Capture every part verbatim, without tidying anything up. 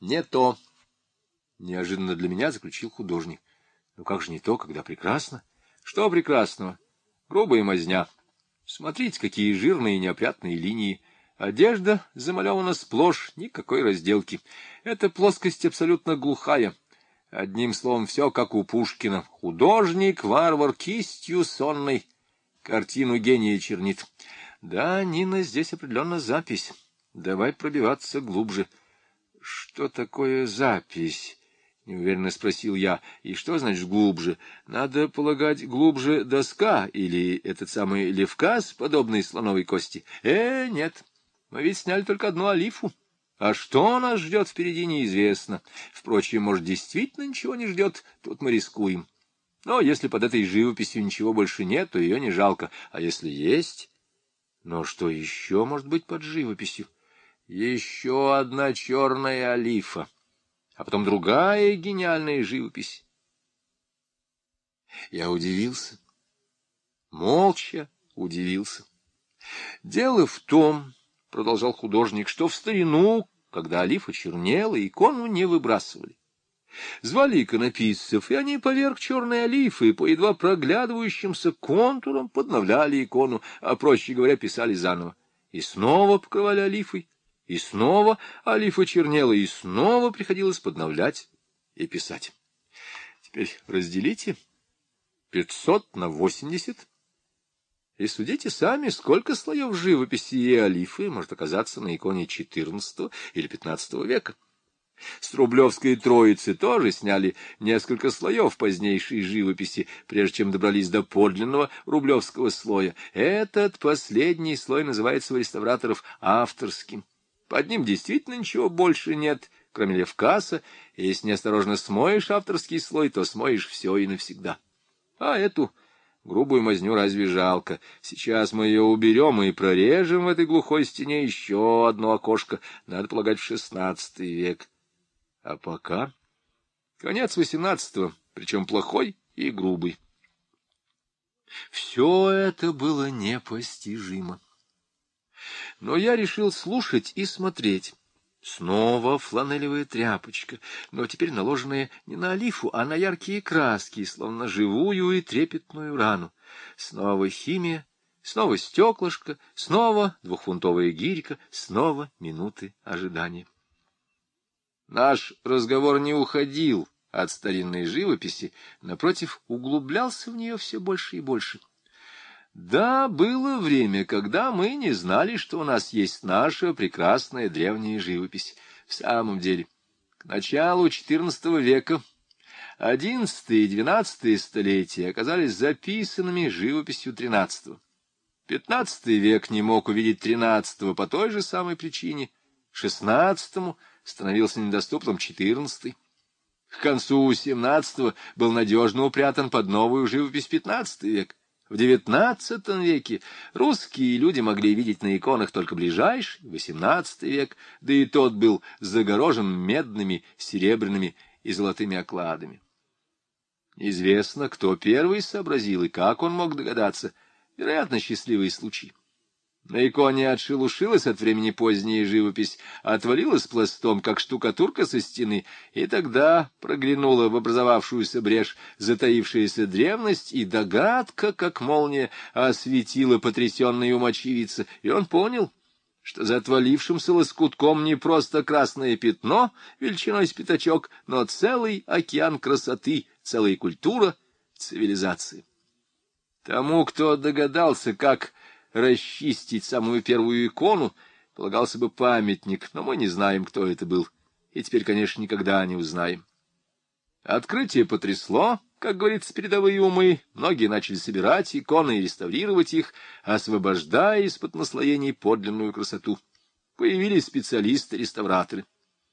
Не то, неожиданно для меня заключил художник. Ну как же не то, когда прекрасно? Что прекрасного? Грубая мазня. Смотрите, какие жирные и неопрятные линии. Одежда замалевана сплошь, никакой разделки. Эта плоскость абсолютно глухая. Одним словом, все как у Пушкина. Художник, варвар, кистью сонной. Картину гения чернит. Да, Нина, здесь определенно запись. Давай пробиваться глубже. Что такое запись? — неуверенно спросил я. — И что значит глубже? Надо полагать, глубже доска или этот самый левказ, подобный слоновой кости? Э, нет, мы ведь сняли только одну олифу. А что нас ждет впереди, неизвестно. Впрочем, может, действительно ничего не ждет, тут мы рискуем. Но если под этой живописью ничего больше нет, то ее не жалко. А если есть? Но что еще может быть под живописью? Еще одна черная олифа. А потом другая гениальная живопись. Я удивился. Молча удивился. Дело в том, — продолжал художник, — что в старину, когда олифа чернела, икону не выбрасывали. Звали иконописцев, и они поверх черной олифы по едва проглядывающимся контурам подновляли икону, а, проще говоря, писали заново. И снова покрывали олифой. И снова олифа чернела, и снова приходилось подновлять и писать. Теперь разделите пятьсот на восемьдесят и судите сами, сколько слоев живописи и олифы может оказаться на иконе четырнадцатого или пятнадцатого века. С Рублевской Троицы тоже сняли несколько слоев позднейшей живописи, прежде чем добрались до подлинного рублевского слоя. Этот последний слой называется у реставраторов авторским. Под ним действительно ничего больше нет, кроме левкаса, и если неосторожно смоешь авторский слой, то смоешь все и навсегда. А эту грубую мазню разве жалко? Сейчас мы ее уберем и прорежем в этой глухой стене еще одно окошко, надо полагать, в шестнадцатый век. А пока конец восемнадцатого, причем плохой и грубый. Все это было непостижимо. Но я решил слушать и смотреть. Снова фланелевая тряпочка, но теперь наложенная не на олифу, а на яркие краски, словно живую и трепетную рану. Снова химия, снова стеклышко, снова двухфунтовая гирька, снова минуты ожидания. Наш разговор не уходил от старинной живописи, напротив, углублялся в нее все больше и больше. Да, было время, когда мы не знали, что у нас есть наша прекрасная древняя живопись. В самом деле, к началу четырнадцатого века одиннадцатое и двенадцатое столетия оказались записанными живописью тринадцатого. Пятнадцатый век не мог увидеть тринадцатого по той же самой причине. Шестнадцатому становился недоступным четырнадцатый. К концу семнадцатого был надежно упрятан под новую живопись пятнадцатый век. В девятнадцатом веке русские люди могли видеть на иконах только ближайший, восемнадцатый век, да и тот был загорожен медными, серебряными и золотыми окладами. Известно, кто первый сообразил и как он мог догадаться. Вероятно, счастливый случай. На иконе отшелушилась от времени поздняя живопись, отвалилась пластом, как штукатурка со стены, и тогда проглянула в образовавшуюся брешь затаившаяся древность, и догадка, как молния, осветила потрясенный ум очевидца, и он понял, что за отвалившимся лоскутком не просто красное пятно величиной с пятачок, но целый океан красоты, целая культура, цивилизации. Тому, кто догадался, как расчистить самую первую икону, полагался бы памятник, но мы не знаем, кто это был, и теперь, конечно, никогда не узнаем. Открытие потрясло, как говорится, передовые умы, многие начали собирать иконы и реставрировать их, освобождая из-под наслоений подлинную красоту. Появились специалисты-реставраторы.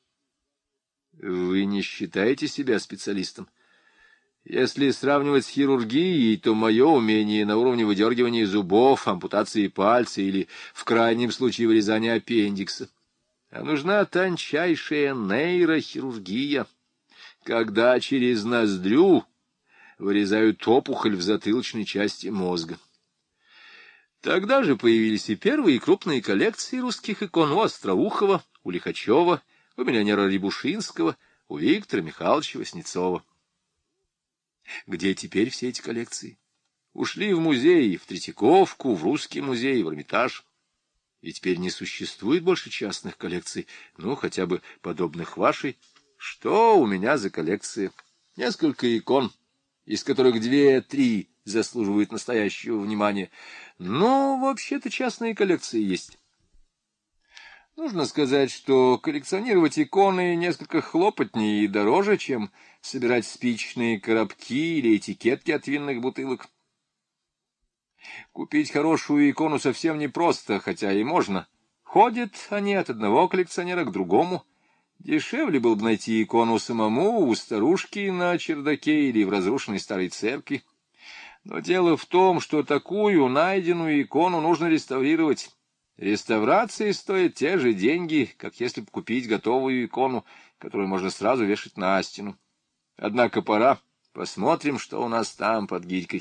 Вы не считаете себя специалистом? Если сравнивать с хирургией, то мое умение на уровне выдергивания зубов, ампутации пальца или, в крайнем случае, вырезания аппендикса. А нужна тончайшая нейрохирургия, когда через ноздрю вырезают опухоль в затылочной части мозга. Тогда же появились и первые крупные коллекции русских икон у Остроухова, у Лихачева, у миллионера Рябушинского, у Виктора Михайловича Васнецова. Где теперь все эти коллекции? Ушли в музей, в Третьяковку, в Русский музей, в Эрмитаж. И теперь не существует больше частных коллекций, ну, хотя бы подобных вашей. Что у меня за коллекция? Несколько икон, из которых две-три заслуживают настоящего внимания. Но вообще-то частные коллекции есть. Нужно сказать, что коллекционировать иконы несколько хлопотнее и дороже, чем собирать спичечные коробки или этикетки от винных бутылок. Купить хорошую икону совсем непросто, хотя и можно. Ходят они от одного коллекционера к другому. Дешевле было бы найти икону самому у старушки на чердаке или в разрушенной старой церкви. Но дело в том, что такую найденную икону нужно реставрировать. Реставрации стоят те же деньги, как если бы купить готовую икону, которую можно сразу вешать на стену. Однако пора. Посмотрим, что у нас там под гирькой.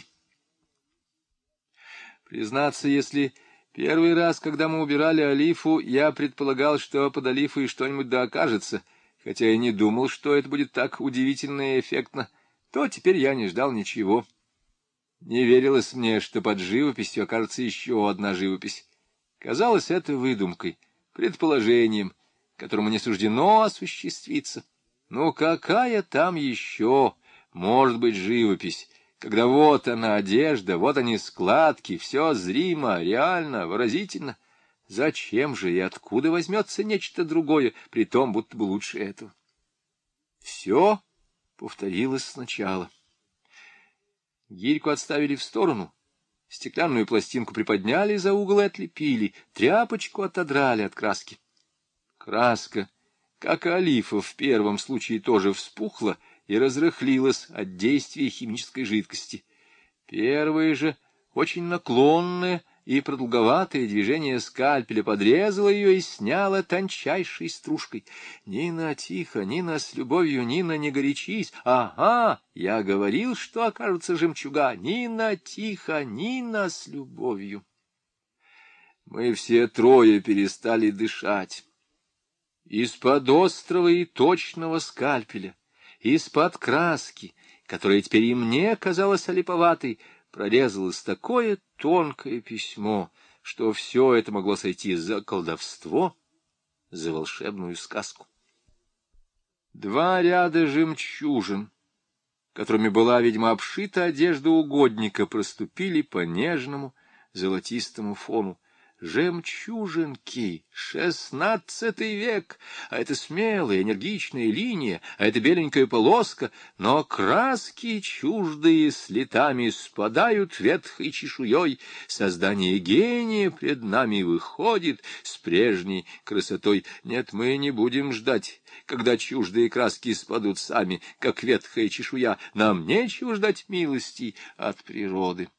Признаться, если первый раз, когда мы убирали олифу, я предполагал, что под олифой что-нибудь да окажется, хотя и не думал, что это будет так удивительно и эффектно, то теперь я не ждал ничего. Не верилось мне, что под живописью окажется еще одна живопись. Казалось это выдумкой, предположением, которому не суждено осуществиться. Ну какая там еще может быть живопись, когда вот она одежда, вот они складки, все зримо, реально, выразительно? Зачем же и откуда возьмется нечто другое, при том, будто бы лучше этого? Все повторилось сначала. Гирьку отставили в сторону, стеклянную пластинку приподняли за угол и отлепили, тряпочку отодрали от краски. Краска, как и олифа в первом случае, тоже вспухла и разрыхлилась от действия химической жидкости. Первое же, очень наклонное и продолговатое движение скальпеля подрезало ее и сняло тончайшей стружкой. «Нина, тихо, Нина, с любовью, Нина, не горячись! Ага, я говорил, что окажутся жемчуга! Нина, тихо, Нина, с любовью!» Мы все трое перестали дышать. Из-под острого и точного скальпеля, из-под краски, которая теперь и мне казалась олиповатой, прорезалось такое тонкое письмо, что все это могло сойти за колдовство, за волшебную сказку. Два ряда жемчужин, которыми была, видимо, обшита одежда угодника, проступили по нежному золотистому фону. Жемчужинки, шестнадцатый век, а это смелая, энергичная линия, а это беленькая полоска, но краски чуждые с летами спадают ветхой чешуей, создание гения пред нами выходит с прежней красотой. Нет, мы не будем ждать, когда чуждые краски спадут сами, как ветхая чешуя, нам нечего ждать милости от природы.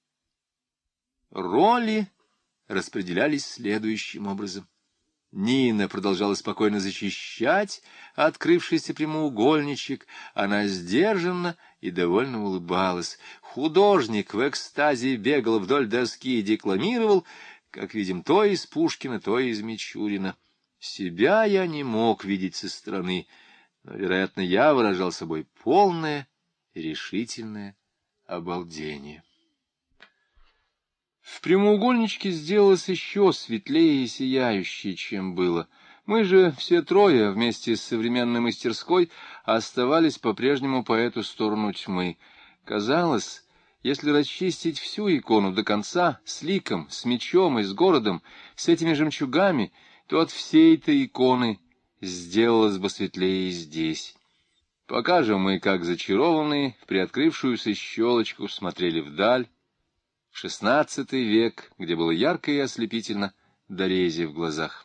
Роли распределялись следующим образом. Нина продолжала спокойно зачищать открывшийся прямоугольничек, она сдержанно и довольно улыбалась. Художник в экстазе бегал вдоль доски и декламировал, как видим, то из Пушкина, то из Мичурина. Себя я не мог видеть со стороны, но, вероятно, я выражал собой полное и решительное обалдение. В прямоугольничке сделалось еще светлее и сияющее, чем было. Мы же все трое вместе с современной мастерской оставались по-прежнему по эту сторону тьмы. Казалось, если расчистить всю икону до конца, с ликом, с мечом и с городом, с этими жемчугами, то от всей-то иконы сделалось бы светлее и здесь. Пока же мы, как зачарованные, в приоткрывшуюся щелочку смотрели вдаль, в шестнадцатый век, где было ярко и ослепительно, до рези в глазах.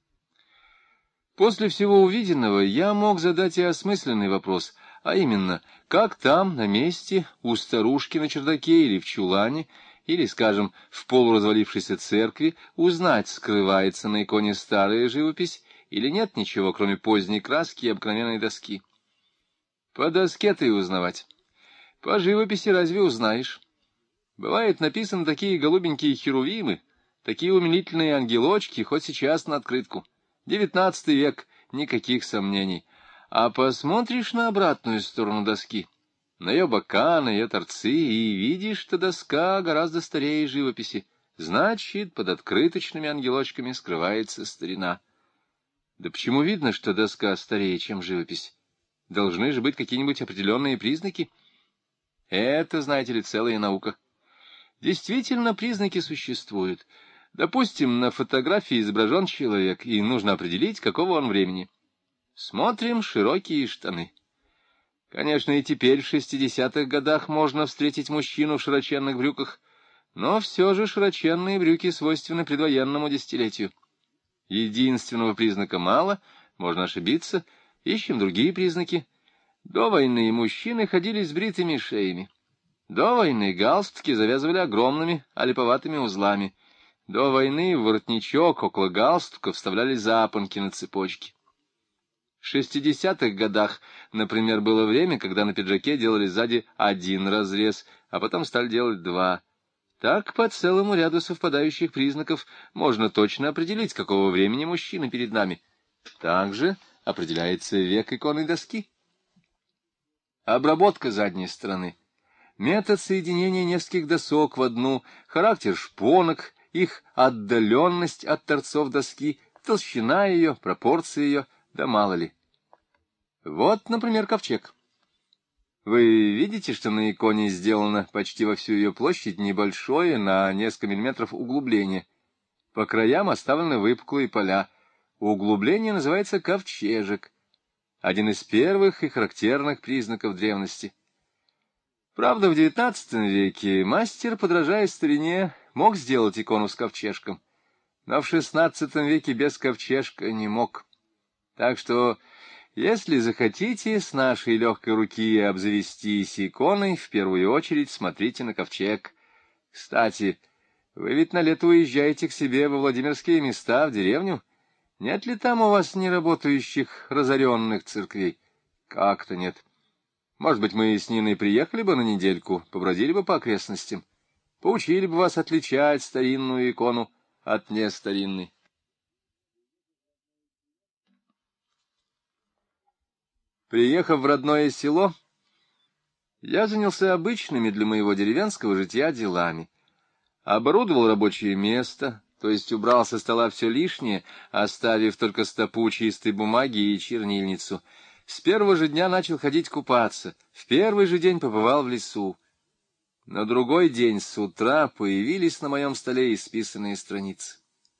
После всего увиденного я мог задать и осмысленный вопрос, а именно, как там, на месте, у старушки на чердаке или в чулане, или, скажем, в полуразвалившейся церкви, узнать, скрывается на иконе старая живопись или нет ничего, кроме поздней краски и обыкновенной доски. По доске-то и узнавать. По живописи разве узнаешь? Бывает, написаны такие голубенькие херувимы, такие умилительные ангелочки, хоть сейчас на открытку. Девятнадцатый век, никаких сомнений. А посмотришь на обратную сторону доски, на ее бока, на ее торцы, и видишь, что доска гораздо старее живописи. Значит, под открыточными ангелочками скрывается старина. Да почему видно, что доска старее, чем живопись? Должны же быть какие-нибудь определенные признаки. Это, знаете ли, целая наука. Действительно, признаки существуют. Допустим, на фотографии изображен человек, и нужно определить, какого он времени. Смотрим широкие штаны. Конечно, и теперь в шестидесятых годах можно встретить мужчину в широченных брюках, но все же широченные брюки свойственны предвоенному десятилетию. Единственного признака мало, можно ошибиться, ищем другие признаки. До войны мужчины ходили с бритыми шеями. До войны галстуки завязывали огромными олиповатыми узлами. До войны в воротничок около галстука вставляли запонки на цепочке. В шестидесятых годах, например, было время, когда на пиджаке делали сзади один разрез, а потом стали делать два. Так, по целому ряду совпадающих признаков можно точно определить, какого времени мужчина перед нами. Также определяется век иконной доски. Обработка задней стороны. Метод соединения нескольких досок в одну, характер шпонок, их отдаленность от торцов доски, толщина ее, пропорции ее, да мало ли. Вот, например, ковчег. Вы видите, что на иконе сделано почти во всю ее площадь небольшое, на несколько миллиметров углубление. По краям оставлены выпуклые поля. Углубление называется ковчежек. Один из первых и характерных признаков древности. Правда, в девятнадцатом веке мастер, подражая старине, мог сделать икону с ковчежком, но в шестнадцатом веке без ковчежка не мог. Так что, если захотите с нашей легкой руки обзавестись иконой, в первую очередь смотрите на ковчег. Кстати, вы ведь на лето уезжаете к себе во Владимирские места, в деревню? Нет ли там у вас неработающих разоренных церквей? Как-то нет. Может быть, мы с Ниной приехали бы на недельку, побродили бы по окрестностям, поучили бы вас отличать старинную икону от нестаринной. Приехав в родное село, я занялся обычными для моего деревенского житья делами. Оборудовал рабочее место, то есть убрал со стола все лишнее, оставив только стопу чистой бумаги и чернильницу. С первого же дня начал ходить купаться, в первый же день побывал в лесу. На другой день с утра появились на моем столе исписанные страницы.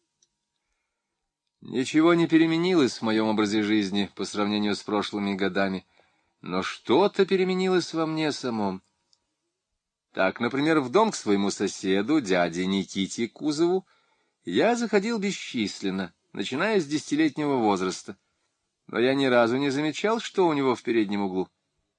Ничего не переменилось в моем образе жизни по сравнению с прошлыми годами, но что-то переменилось во мне самом. Так, например, в дом к своему соседу, дяде Никите Кузову, я заходил бесчисленно, начиная с десятилетнего возраста, но я ни разу не замечал, что у него в переднем углу.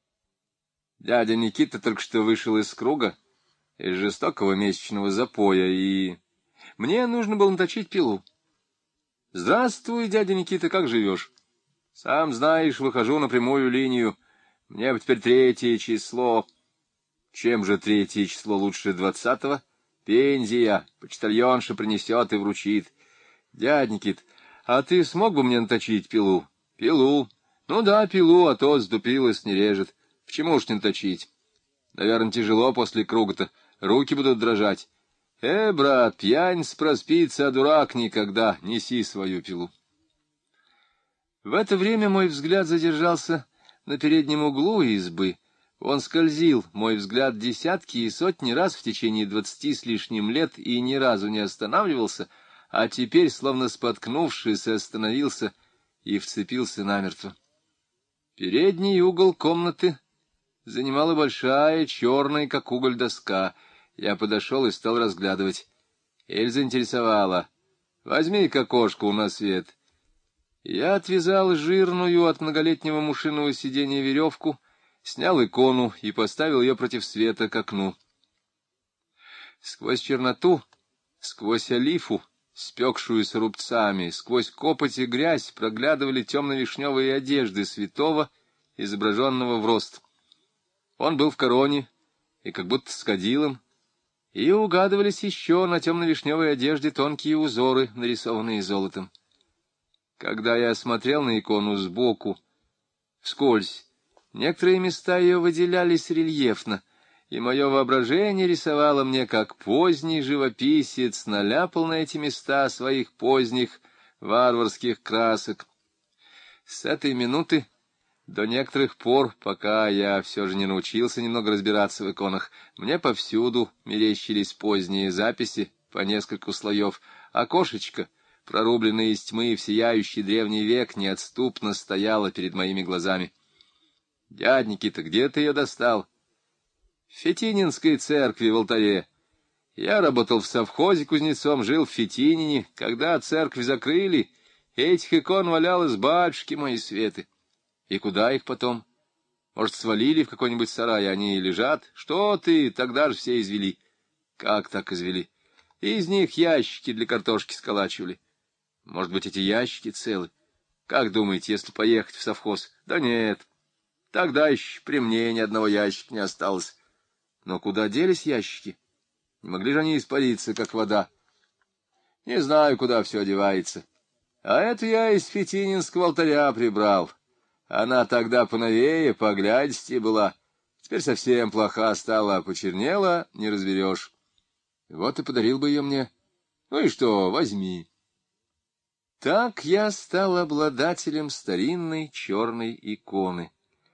Дядя Никита только что вышел из круга, из жестокого месячного запоя, и мне нужно было наточить пилу. «Здравствуй, дядя Никита, как живешь?» «Сам знаешь, выхожу на прямую линию. Мне бы теперь третье число». «Чем же третье число лучше двадцатого?» «Пензия. Почтальонша принесет и вручит». «Дядя Никит, а ты смог бы мне наточить пилу?» «Пилу? Ну да, пилу, а то сдупилась, не режет. Почему уж не наточить? Наверное, тяжело после круга-то, руки будут дрожать». «Э, брат, пьяница проспится, а дурак никогда, неси свою пилу». В это время мой взгляд задержался на переднем углу избы. Он скользил, мой взгляд, десятки и сотни раз в течение двадцати с лишним лет и ни разу не останавливался, а теперь, словно споткнувшись, остановился и вцепился намертво. Передний угол комнаты занимала большая, черная, как уголь, доска. Я подошел и стал разглядывать. Эльза интересовала. «Возьми-ка кошку на свет». Я отвязал жирную от многолетнего мушиного сиденья веревку, снял икону и поставил ее против света к окну. Сквозь черноту, сквозь олифу, спекшуюся рубцами, сквозь копоть и грязь проглядывали темно-вишневые одежды святого, изображенного в рост. Он был в короне и как будто с кадилом, и угадывались еще на темно-вишневой одежде тонкие узоры, нарисованные золотом. Когда я смотрел на икону сбоку, вскользь, некоторые места ее выделялись рельефно, и мое воображение рисовало мне, как поздний живописец наляпал на эти места своих поздних варварских красок. С этой минуты до некоторых пор, пока я все же не научился немного разбираться в иконах, мне повсюду мерещились поздние записи по нескольку слоев. Окошечко, прорубленное из тьмы в сияющий древний век, неотступно стояло перед моими глазами. «Дядь Никита, где ты ее достал?» «В Фетининской церкви в алтаре. Я работал в совхозе кузнецом, жил в Фетинине. Когда церковь закрыли, этих икон валялось, батюшки мои светы. И куда их потом? Может, свалили в какой-нибудь сарай, они и лежат? Что ты, тогда же все извели». «Как так извели?» «Из них ящики для картошки сколачивали». «Может быть, эти ящики целы? Как думаете, если поехать в совхоз?» «Да нет, тогда еще при мне ни одного ящика не осталось». «Но куда делись ящики? Не могли же они испариться, как вода?» «Не знаю, куда все одевается. А это я из Фетининского алтаря прибрал. Она тогда поновее, поглядисти была. Теперь совсем плоха стала, а почернела, не разберешь. Вот и подарил бы ее мне. Ну и что, возьми». Так я стал обладателем старинной черной иконы.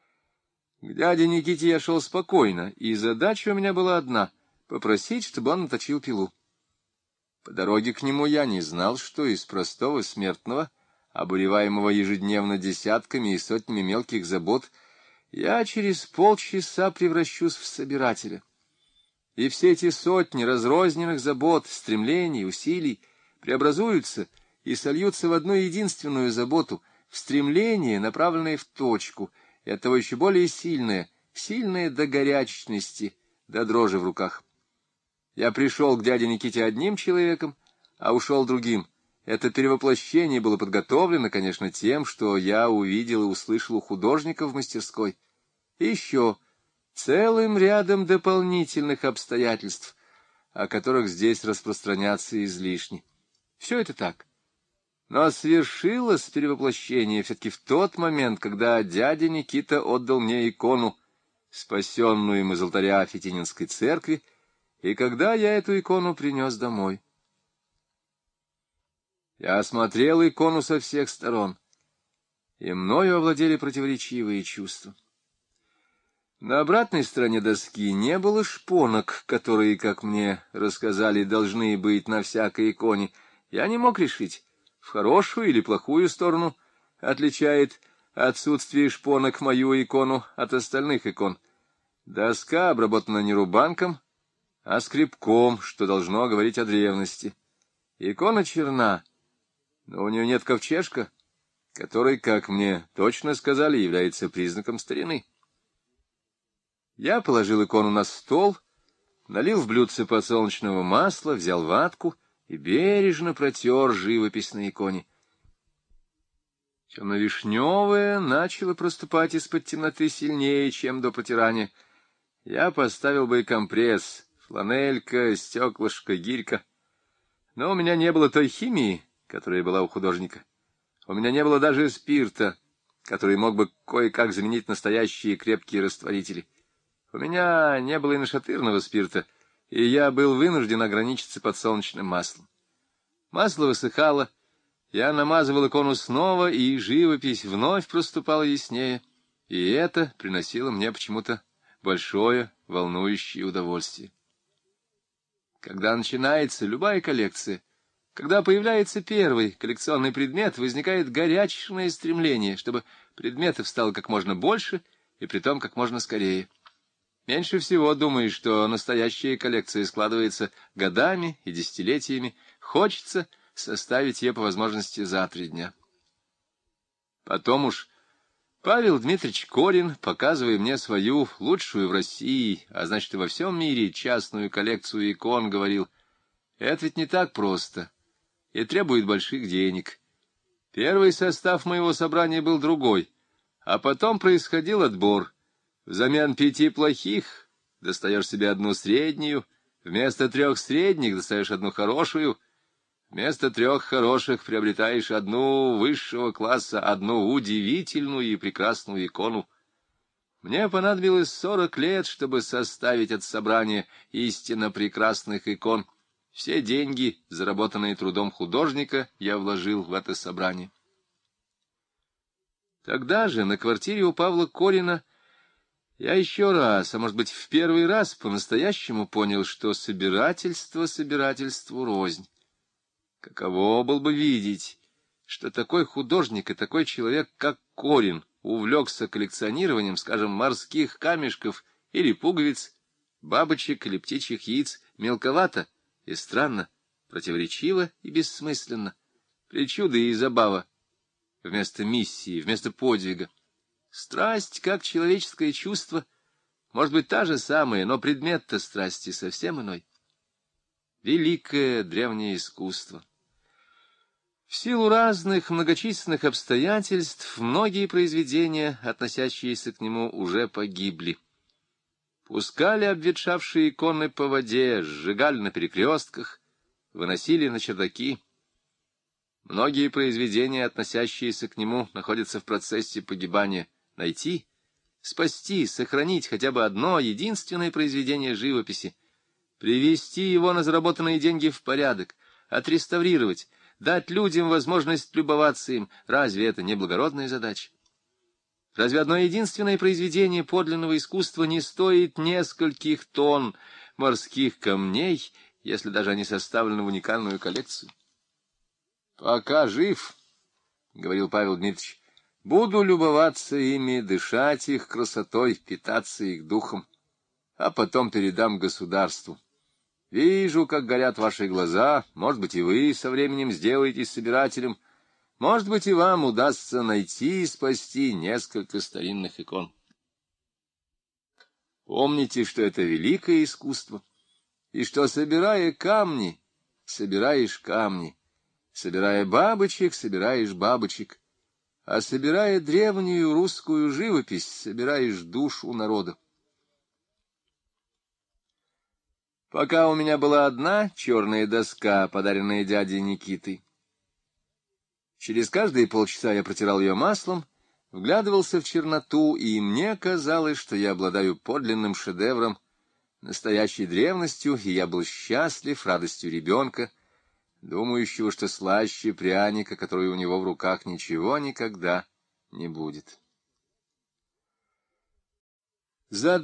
К дяде Никите я шел спокойно, и задача у меня была одна — попросить, чтобы он наточил пилу. По дороге к нему я не знал, что из простого смертного, обуреваемого ежедневно десятками и сотнями мелких забот, я через полчаса превращусь в собирателя. И все эти сотни разрозненных забот, стремлений, усилий преобразуются и сольются в одну единственную заботу, в стремление, направленное в точку, и оттого еще более сильное, сильное до горячности, до дрожи в руках. Я пришел к дяде Никите одним человеком, а ушел другим. Это перевоплощение было подготовлено, конечно, тем, что я увидел и услышал у художника в мастерской. И еще целым рядом дополнительных обстоятельств, о которых здесь распространяться излишне. Все это так. Но свершилось перевоплощение все-таки в тот момент, когда дядя Никита отдал мне икону, спасенную им из алтаря Фетининской церкви, и когда я эту икону принес домой. Я осмотрел икону со всех сторон, и мною овладели противоречивые чувства. На обратной стороне доски не было шпонок, которые, как мне рассказали, должны быть на всякой иконе. Я не мог решить, в хорошую или плохую сторону отличает отсутствие шпонок мою икону от остальных икон. Доска обработана не рубанком, а скребком, что должно говорить о древности. Икона черна, но у нее нет ковчежка, который, как мне точно сказали, является признаком старины. Я положил икону на стол, налил в блюдце подсолнечного масла, взял ватку и бережно протер живопись на иконе. Темно-вишневое начало проступать из-под темноты сильнее, чем до протирания. Я поставил бы и компресс, фланелька, стеклышко, гирька. Но у меня не было той химии, которая была у художника. У меня не было даже спирта, который мог бы кое-как заменить настоящие крепкие растворители. У меня не было и нашатырного спирта, и я был вынужден ограничиться подсолнечным маслом. Масло высыхало, я намазывал икону снова, и живопись вновь проступала яснее, и это приносило мне почему-то большое волнующее удовольствие. Когда начинается любая коллекция, когда появляется первый коллекционный предмет, возникает горячечное стремление, чтобы предметов стало как можно больше и притом как можно скорее. Меньше всего думаешь, что настоящая коллекция складывается годами и десятилетиями. Хочется составить ее по возможности за три дня. Потом уж Павел Дмитриевич Корин, показывая мне свою лучшую в России, а значит и во всем мире, частную коллекцию икон, говорил: это ведь не так просто и требует больших денег. Первый состав моего собрания был другой, а потом происходил отбор. Взамен пяти плохих достаешь себе одну среднюю, вместо трех средних достаешь одну хорошую. Вместо трех хороших приобретаешь одну высшего класса, одну удивительную и прекрасную икону. Мне понадобилось сорок лет, чтобы составить это собрание истинно прекрасных икон. Все деньги, заработанные трудом художника, я вложил в это собрание. Тогда же на квартире у Павла Корина я еще раз, а может быть в первый раз, по-настоящему понял, что собирательство собирательству рознь. Каково было бы видеть, что такой художник и такой человек, как Корин, увлекся коллекционированием, скажем, морских камешков или пуговиц, бабочек или птичьих яиц, мелковато и странно, противоречиво и бессмысленно, причуда и забава вместо миссии, вместо подвига. Страсть, как человеческое чувство, может быть та же самая, но предмет-то страсти совсем иной. Великое древнее искусство. В силу разных многочисленных обстоятельств многие произведения, относящиеся к нему, уже погибли. Пускали обветшавшие иконы по воде, сжигали на перекрестках, выносили на чердаки. Многие произведения, относящиеся к нему, находятся в процессе погибания. Найти, спасти, сохранить хотя бы одно единственное произведение живописи, привести его на заработанные деньги в порядок, отреставрировать, дать людям возможность любоваться им, разве это не благородная задача? Разве одно единственное произведение подлинного искусства не стоит нескольких тонн морских камней, если даже они составлены в уникальную коллекцию? «Пока жив, — говорил Павел Дмитриевич, — буду любоваться ими, дышать их красотой, питаться их духом, а потом передам государству. Вижу, как горят ваши глаза, может быть, и вы со временем сделаетесь собирателем, может быть, и вам удастся найти и спасти несколько старинных икон. Помните, что это великое искусство, и что, собирая камни, собираешь камни, собирая бабочек, собираешь бабочек, а собирая древнюю русскую живопись, собираешь душу народа. Пока у меня была одна черная доска, подаренная дядей Никитой. Через каждые полчаса я протирал ее маслом, вглядывался в черноту, и мне казалось, что я обладаю подлинным шедевром, настоящей древностью, и я был счастлив радостью ребенка, думающего, что слаще пряника, который у него в руках ничего никогда не будет. За